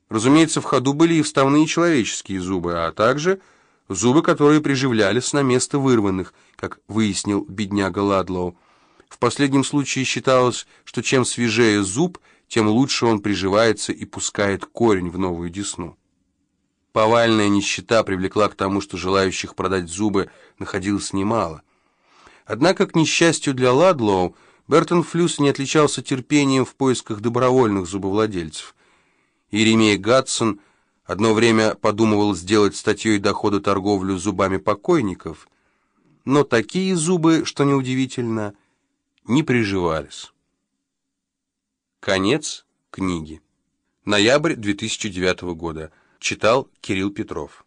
Разумеется, в ходу были и вставные человеческие зубы, а также зубы, которые приживлялись на место вырванных, как выяснил бедняга Ладлоу. В последнем случае считалось, что чем свежее зуб, тем лучше он приживается и пускает корень в новую десну. Повальная нищета привлекла к тому, что желающих продать зубы находилось немало. Однако, к несчастью для Ладлоу, Бертон Флюс не отличался терпением в поисках добровольных зубовладельцев. Иеремия Гадсон одно время подумывал сделать статьей дохода торговлю зубами покойников, но такие зубы, что неудивительно, не приживались. Конец книги. Ноябрь 2009 года. Читал Кирилл Петров.